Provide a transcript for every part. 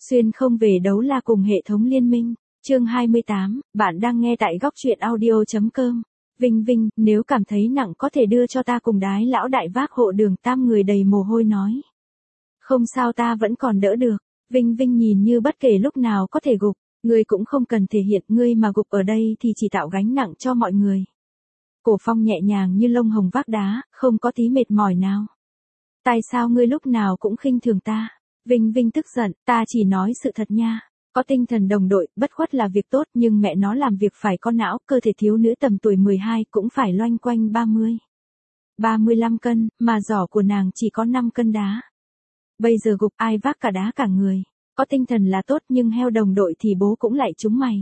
Xuyên không về đấu la cùng hệ thống liên minh. Chương 28, bạn đang nghe tại góc truyện audio.com. Vinh Vinh, nếu cảm thấy nặng có thể đưa cho ta cùng đái lão đại vác hộ Đường Tam người đầy mồ hôi nói. Không sao, ta vẫn còn đỡ được. Vinh Vinh nhìn như bất kể lúc nào có thể gục, ngươi cũng không cần thể hiện, ngươi mà gục ở đây thì chỉ tạo gánh nặng cho mọi người. Cổ Phong nhẹ nhàng như lông hồng vác đá, không có tí mệt mỏi nào. Tại sao ngươi lúc nào cũng khinh thường ta? Vinh Vinh tức giận, ta chỉ nói sự thật nha. Có tinh thần đồng đội, bất khuất là việc tốt, nhưng mẹ nó làm việc phải có não, cơ thể thiếu nữ tầm tuổi 12 cũng phải loanh quanh 30. 35 cân, mà giỏ của nàng chỉ có 5 cân đá. Bây giờ gục ai vác cả đá cả người. Có tinh thần là tốt, nhưng heo đồng đội thì bố cũng lại trúng mày.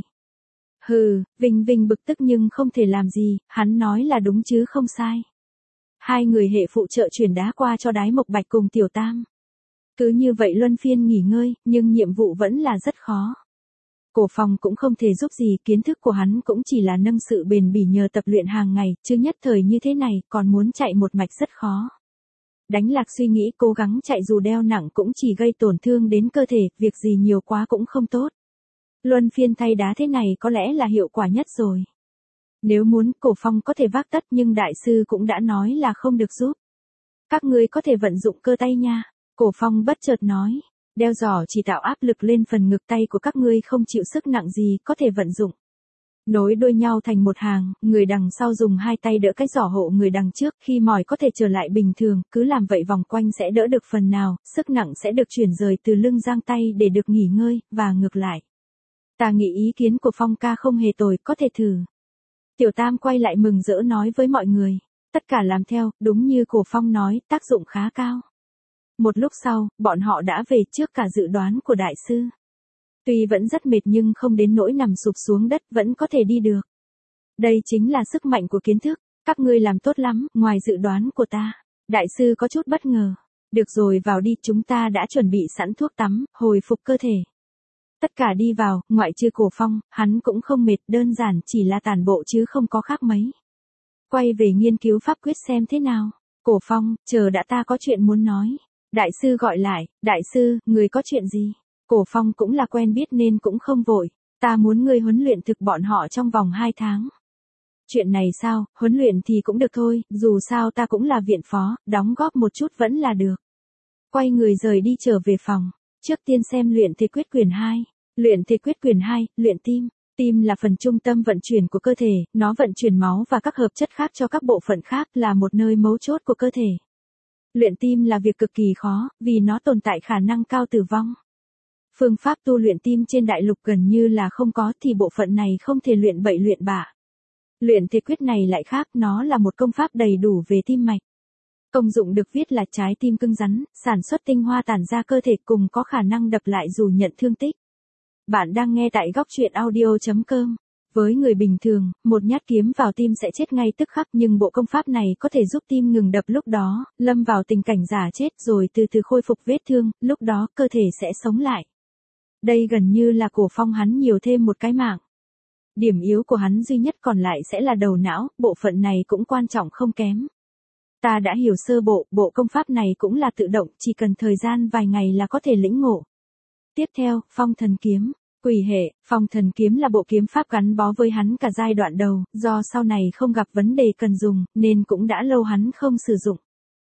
Hừ, Vinh Vinh bực tức nhưng không thể làm gì, hắn nói là đúng chứ không sai. Hai người hệ phụ trợ chuyển đá qua cho Đái Mộc Bạch cùng Tiểu Tam. Cứ như vậy luân phiên nghỉ ngơi, nhưng nhiệm vụ vẫn là rất khó. Cổ Phong cũng không thể giúp gì, kiến thức của hắn cũng chỉ là nâng sự bền bỉ nhờ tập luyện hàng ngày, chứ nhất thời như thế này, còn muốn chạy một mạch rất khó. Đánh lạc suy nghĩ, cố gắng chạy dù đeo nặng cũng chỉ gây tổn thương đến cơ thể, việc gì nhiều quá cũng không tốt. Luân phiên thay đá thế này có lẽ là hiệu quả nhất rồi. Nếu muốn, Cổ Phong có thể vác tất, nhưng đại sư cũng đã nói là không được giúp. Các ngươi có thể vận dụng cơ tay nha. Cổ Phong bất chợt nói, đeo giỏ chỉ tạo áp lực lên phần ngực, tay của các ngươi không chịu sức nặng gì, có thể vận dụng. Nối đuôi nhau thành một hàng, người đằng sau dùng hai tay đỡ cái giỏ hộ người đằng trước, khi mỏi có thể trở lại bình thường, cứ làm vậy vòng quanh sẽ đỡ được phần nào, sức nặng sẽ được chuyển rời từ lưng giang tay để được nghỉ ngơi, và ngược lại. Ta nghĩ ý kiến của Phong ca không hề tồi, có thể thử. Tiểu Tam quay lại mừng rỡ nói với mọi người. Tất cả làm theo, đúng như Cổ Phong nói, tác dụng khá cao. Một lúc sau, bọn họ đã về trước cả dự đoán của đại sư. Tuy vẫn rất mệt nhưng không đến nỗi nằm sụp xuống đất, vẫn có thể đi được. Đây chính là sức mạnh của kiến thức. Các ngươi làm tốt lắm, ngoài dự đoán của ta. Đại sư có chút bất ngờ. Được rồi, vào đi, chúng ta đã chuẩn bị sẵn thuốc tắm, hồi phục cơ thể. Tất cả đi vào, ngoại trừ Cổ Phong, hắn cũng không mệt, đơn giản chỉ là tản bộ chứ không có khác mấy. Quay về nghiên cứu pháp quyết xem thế nào. Cổ Phong, chờ đã, ta có chuyện muốn nói. Đại sư gọi lại, đại sư, người có chuyện gì? Cổ Phong cũng là quen biết nên cũng không vội. Ta muốn ngươi huấn luyện thực bọn họ trong vòng 2 tháng. Chuyện này sao, huấn luyện thì cũng được thôi, dù sao ta cũng là viện phó, đóng góp một chút vẫn là được. Quay người rời đi trở về phòng. Trước tiên xem luyện thể quyết quyển 2. Luyện thể quyết quyển 2, luyện tim. Tim là phần trung tâm vận chuyển của cơ thể, nó vận chuyển máu và các hợp chất khác cho các bộ phận khác, là một nơi mấu chốt của cơ thể. Luyện tim là việc cực kỳ khó, vì nó tồn tại khả năng cao tử vong. Phương pháp tu luyện tim trên đại lục gần như là không có, thì bộ phận này không thể luyện bậy luyện bạ. Luyện thể quyết này lại khác, nó là một công pháp đầy đủ về tim mạch. Công dụng được viết là trái tim cứng rắn, sản xuất tinh hoa tản ra cơ thể, cùng có khả năng đập lại dù nhận thương tích. Bạn đang nghe tại góc truyện audio.com. Với người bình thường, một nhát kiếm vào tim sẽ chết ngay tức khắc, nhưng bộ công pháp này có thể giúp tim ngừng đập lúc đó, lâm vào tình cảnh giả chết rồi từ từ khôi phục vết thương, lúc đó cơ thể sẽ sống lại. Đây gần như là Cổ Phong hắn nhiều thêm một cái mạng. Điểm yếu của hắn duy nhất còn lại sẽ là đầu não, bộ phận này cũng quan trọng không kém. Ta đã hiểu sơ bộ, bộ công pháp này cũng là tự động, chỉ cần thời gian vài ngày là có thể lĩnh ngộ. Tiếp theo, Phong Thần Kiếm. Quỷ hệ, Phong Thần Kiếm là bộ kiếm pháp gắn bó với hắn cả giai đoạn đầu, do sau này không gặp vấn đề cần dùng, nên cũng đã lâu hắn không sử dụng.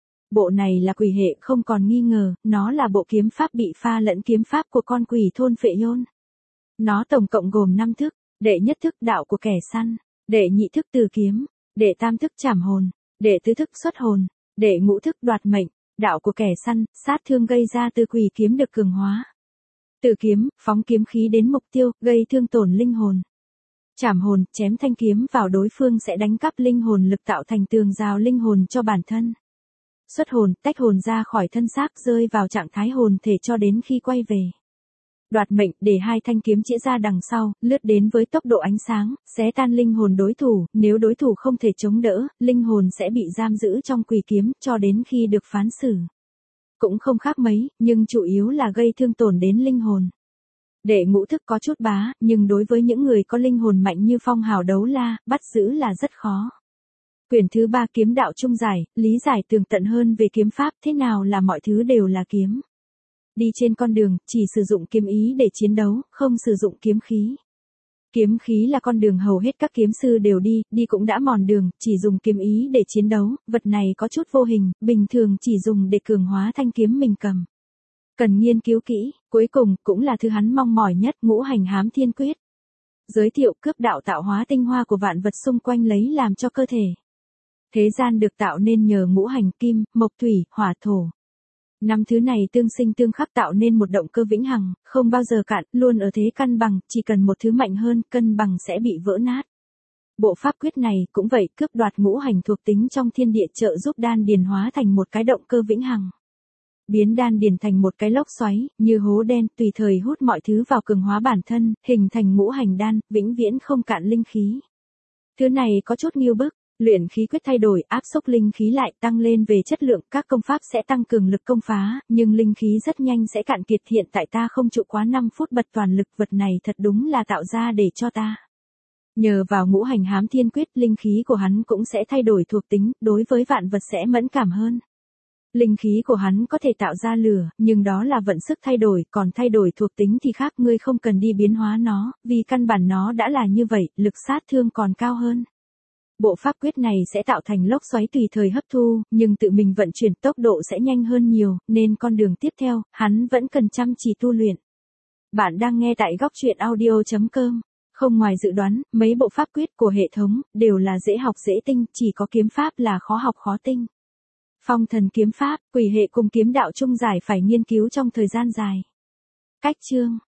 Bộ này là quỷ hệ, không còn nghi ngờ, nó là bộ kiếm pháp bị pha lẫn kiếm pháp của con quỷ thôn Phệ Nhôn. Nó tổng cộng gồm 5 thức, đệ nhất thức đạo của kẻ săn, đệ nhị thức từ kiếm, đệ tam thức trảm hồn, đệ tứ thức xuất hồn, đệ ngũ thức đoạt mệnh, đạo của kẻ săn, sát thương gây ra từ quỷ kiếm được cường hóa. Từ kiếm, phóng kiếm khí đến mục tiêu, gây thương tổn linh hồn. Trảm hồn, chém thanh kiếm vào đối phương sẽ đánh cắp linh hồn lực, tạo thành tường rào linh hồn cho bản thân. Xuất hồn, tách hồn ra khỏi thân xác, rơi vào trạng thái hồn thể cho đến khi quay về. Đoạt mệnh, để hai thanh kiếm chĩa ra đằng sau, lướt đến với tốc độ ánh sáng, xé tan linh hồn đối thủ, nếu đối thủ không thể chống đỡ, linh hồn sẽ bị giam giữ trong quỷ kiếm, cho đến khi được phán xử. Cũng không khác mấy, nhưng chủ yếu là gây thương tổn đến linh hồn. Đệ ngũ thức có chút bá, nhưng đối với những người có linh hồn mạnh như Phong Hào Đấu La, bắt giữ là rất khó. Quyển thứ 3 kiếm đạo trung giải, lý giải tường tận hơn về kiếm pháp, thế nào là mọi thứ đều là kiếm. Đi trên con đường, chỉ sử dụng kiếm ý để chiến đấu, không sử dụng kiếm khí. Kiếm khí là con đường hầu hết các kiếm sư đều đi cũng đã mòn đường, chỉ dùng kiếm ý để chiến đấu, vật này có chút vô hình, bình thường chỉ dùng để cường hóa thanh kiếm mình cầm. Cần nghiên cứu kỹ, cuối cùng cũng là thứ hắn mong mỏi nhất, ngũ hành hám thiên quyết. Giới thiệu cướp đạo tạo hóa tinh hoa của vạn vật xung quanh lấy làm cho cơ thể. Thế gian được tạo nên nhờ ngũ hành kim, mộc thủy, hỏa thổ. Năm thứ này tương sinh tương khắc tạo nên một động cơ vĩnh hằng, không bao giờ cạn, luôn ở thế cân bằng, chỉ cần một thứ mạnh hơn, cân bằng sẽ bị vỡ nát. Bộ pháp quyết này cũng vậy, cướp đoạt ngũ hành thuộc tính trong thiên địa trợ giúp đan điền hóa thành một cái động cơ vĩnh hằng. Biến đan điền thành một cái lốc xoáy, như hố đen, tùy thời hút mọi thứ vào cường hóa bản thân, hình thành ngũ hành đan, vĩnh viễn không cạn linh khí. Thứ này có chút nghiêu bức. Luyện khí quyết thay đổi, áp xúc linh khí lại, tăng lên về chất lượng, các công pháp sẽ tăng cường lực công phá, nhưng linh khí rất nhanh sẽ cạn kiệt, hiện tại ta không trụ quá 5 phút bật toàn lực, vật này thật đúng là tạo ra để cho ta. Nhờ vào ngũ hành hám thiên quyết, linh khí của hắn cũng sẽ thay đổi thuộc tính, đối với vạn vật sẽ mẫn cảm hơn. Linh khí của hắn có thể tạo ra lửa, nhưng đó là vận sức thay đổi, còn thay đổi thuộc tính thì khác, ngươi không cần đi biến hóa nó, vì căn bản nó đã là như vậy, lực sát thương còn cao hơn. Bộ pháp quyết này sẽ tạo thành lốc xoáy tùy thời hấp thu, nhưng tự mình vận chuyển tốc độ sẽ nhanh hơn nhiều, nên con đường tiếp theo, hắn vẫn cần chăm chỉ tu luyện. Bạn đang nghe tại góc truyện audio.com. Không ngoài dự đoán, mấy bộ pháp quyết của hệ thống, đều là dễ học dễ tinh, chỉ có kiếm pháp là khó học khó tinh. Phong thần kiếm pháp, quỷ hệ cùng kiếm đạo trung giải phải nghiên cứu trong thời gian dài. Cách chương,